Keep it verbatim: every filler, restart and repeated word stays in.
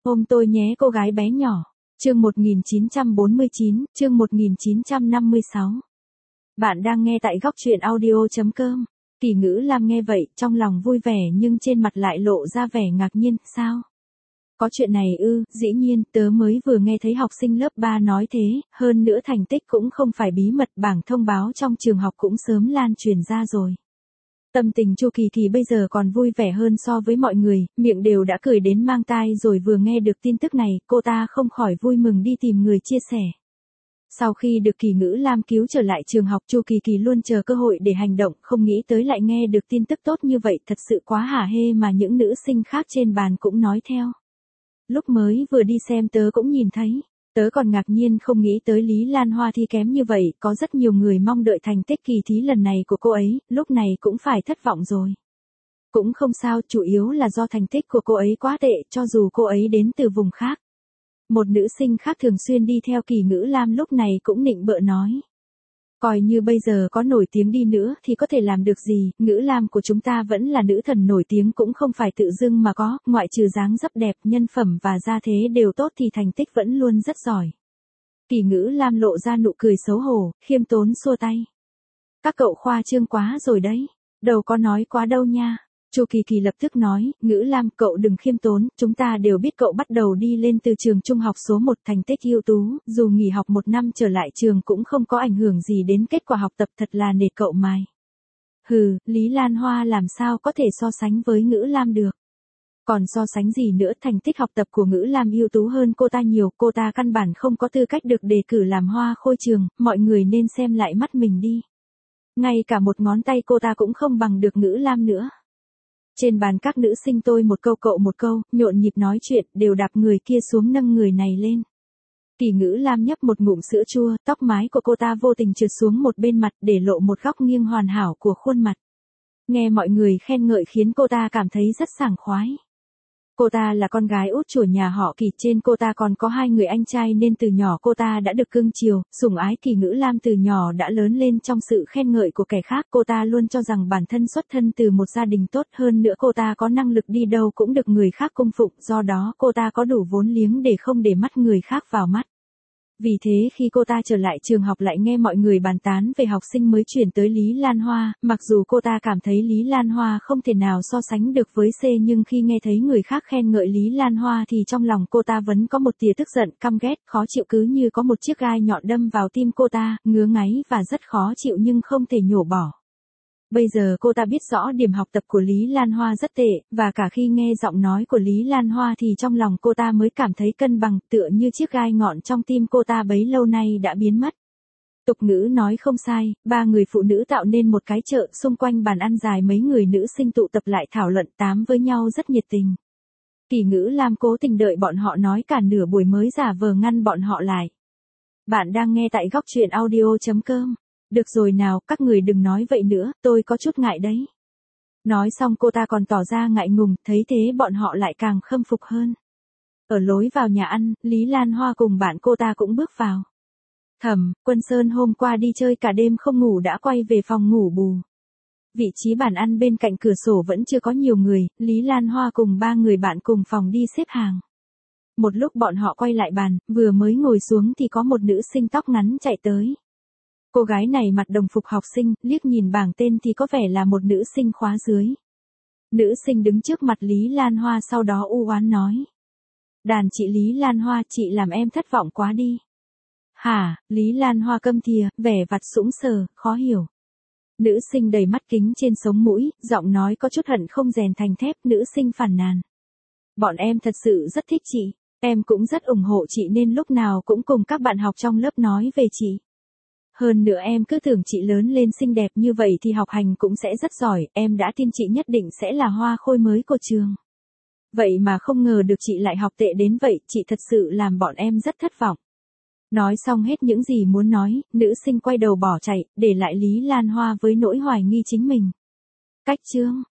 Ôm tôi nhé cô gái bé nhỏ. Chương một nghìn chín trăm bốn mươi chín, chương một nghìn chín trăm năm mươi sáu. Bạn đang nghe tại góc truyện audio chấm com. Kỳ Ngữ Lam nghe vậy, trong lòng vui vẻ nhưng trên mặt lại lộ ra vẻ ngạc nhiên, sao? Có chuyện này ư? Dĩ nhiên, tớ mới vừa nghe thấy học sinh lớp ba nói thế, hơn nữa thành tích cũng không phải bí mật, bảng thông báo trong trường học cũng sớm lan truyền ra rồi. Tâm tình Chu Kỳ thì bây giờ còn vui vẻ hơn so với mọi người, miệng đều đã cười đến mang tai rồi vừa nghe được tin tức này, cô ta không khỏi vui mừng đi tìm người chia sẻ. Sau khi được Kỳ Ngữ Lam cứu trở lại trường học, Chu Kỳ Kỳ luôn chờ cơ hội để hành động, không nghĩ tới lại nghe được tin tức tốt như vậy, thật sự quá hả hê mà những nữ sinh khác trên bàn cũng nói theo. Lúc mới vừa đi xem tớ cũng nhìn thấy. Tớ còn ngạc nhiên không nghĩ tới Lý Lan Hoa thi kém như vậy, có rất nhiều người mong đợi thành tích kỳ thí lần này của cô ấy, lúc này cũng phải thất vọng rồi. Cũng không sao, chủ yếu là do thành tích của cô ấy quá tệ, cho dù cô ấy đến từ vùng khác. Một nữ sinh khác thường xuyên đi theo Kỳ Ngữ Lam lúc này cũng nịnh bợ nói. Coi như bây giờ có nổi tiếng đi nữa thì có thể làm được gì, Ngữ Lam của chúng ta vẫn là nữ thần nổi tiếng cũng không phải tự dưng mà có, ngoại trừ dáng dấp đẹp, nhân phẩm và gia thế đều tốt thì thành tích vẫn luôn rất giỏi. Kỳ Ngữ Lam lộ ra nụ cười xấu hổ, khiêm tốn xua tay. Các cậu khoa trương quá rồi đấy, đâu có nói quá đâu nha. Chu Kỳ Kỳ lập tức nói, Ngữ Lam cậu đừng khiêm tốn, chúng ta đều biết cậu bắt đầu đi lên từ trường trung học số một thành tích ưu tú, dù nghỉ học một năm trở lại trường cũng không có ảnh hưởng gì đến kết quả học tập, thật là nể cậu mài. Hừ, Lý Lan Hoa làm sao có thể so sánh với Ngữ Lam được. Còn so sánh gì nữa, thành tích học tập của Ngữ Lam ưu tú hơn cô ta nhiều, cô ta căn bản không có tư cách được đề cử làm hoa khôi trường, mọi người nên xem lại mắt mình đi. Ngay cả một ngón tay cô ta cũng không bằng được Ngữ Lam nữa. Trên bàn các nữ sinh tôi một câu cậu một câu, nhộn nhịp nói chuyện, đều đạp người kia xuống nâng người này lên. Kỳ Ngữ Lam nhấp một ngụm sữa chua, tóc mái của cô ta vô tình trượt xuống một bên mặt để lộ một góc nghiêng hoàn hảo của khuôn mặt. Nghe mọi người khen ngợi khiến cô ta cảm thấy rất sảng khoái. Cô ta là con gái út của nhà họ Kỳ, trên cô ta còn có hai người anh trai nên từ nhỏ cô ta đã được cưng chiều, sủng ái. Kỳ Ngữ Lam từ nhỏ đã lớn lên trong sự khen ngợi của kẻ khác, cô ta luôn cho rằng bản thân xuất thân từ một gia đình tốt, hơn nữa cô ta có năng lực đi đâu cũng được người khác cung phụng, do đó cô ta có đủ vốn liếng để không để mắt người khác vào mắt. Vì thế khi cô ta trở lại trường học lại nghe mọi người bàn tán về học sinh mới chuyển tới Lý Lan Hoa, mặc dù cô ta cảm thấy Lý Lan Hoa không thể nào so sánh được với C, nhưng khi nghe thấy người khác khen ngợi Lý Lan Hoa thì trong lòng cô ta vẫn có một tia tức giận, căm ghét, khó chịu, cứ như có một chiếc gai nhọn đâm vào tim cô ta, ngứa ngáy và rất khó chịu nhưng không thể nhổ bỏ. Bây giờ cô ta biết rõ điểm học tập của Lý Lan Hoa rất tệ, và cả khi nghe giọng nói của Lý Lan Hoa thì trong lòng cô ta mới cảm thấy cân bằng, tựa như chiếc gai ngọn trong tim cô ta bấy lâu nay đã biến mất. Tục ngữ nói không sai, ba người phụ nữ tạo nên một cái chợ, xung quanh bàn ăn dài mấy người nữ sinh tụ tập lại thảo luận tám với nhau rất nhiệt tình. Kỳ Ngữ Lam cố tình đợi bọn họ nói cả nửa buổi mới giả vờ ngăn bọn họ lại. Bạn đang nghe tại góc truyện audio chấm com. Được rồi nào, các người đừng nói vậy nữa, tôi có chút ngại đấy. Nói xong cô ta còn tỏ ra ngại ngùng, thấy thế bọn họ lại càng khâm phục hơn. Ở lối vào nhà ăn, Lý Lan Hoa cùng bạn cô ta cũng bước vào. Thẩm Quân Sơn hôm qua đi chơi cả đêm không ngủ đã quay về phòng ngủ bù. Vị trí bàn ăn bên cạnh cửa sổ vẫn chưa có nhiều người, Lý Lan Hoa cùng ba người bạn cùng phòng đi xếp hàng. Một lúc bọn họ quay lại bàn, vừa mới ngồi xuống thì có một nữ sinh tóc ngắn chạy tới. Cô gái này mặc đồng phục học sinh, liếc nhìn bảng tên thì có vẻ là một nữ sinh khóa dưới. Nữ sinh đứng trước mặt Lý Lan Hoa sau đó u oán nói. Đàn chị Lý Lan Hoa, chị làm em thất vọng quá đi. Hả, Lý Lan Hoa câm thìa, vẻ vặt sũng sờ, khó hiểu. Nữ sinh đầy mắt kính trên sống mũi, giọng nói có chút hận không rèn thành thép, nữ sinh phàn nàn. Bọn em thật sự rất thích chị, em cũng rất ủng hộ chị nên lúc nào cũng cùng các bạn học trong lớp nói về chị. Hơn nữa em cứ tưởng chị lớn lên xinh đẹp như vậy thì học hành cũng sẽ rất giỏi, em đã tin chị nhất định sẽ là hoa khôi mới của trường. Vậy mà không ngờ được chị lại học tệ đến vậy, chị thật sự làm bọn em rất thất vọng. Nói xong hết những gì muốn nói, nữ sinh quay đầu bỏ chạy, để lại Lý Lan Hoa với nỗi hoài nghi chính mình. Cách chương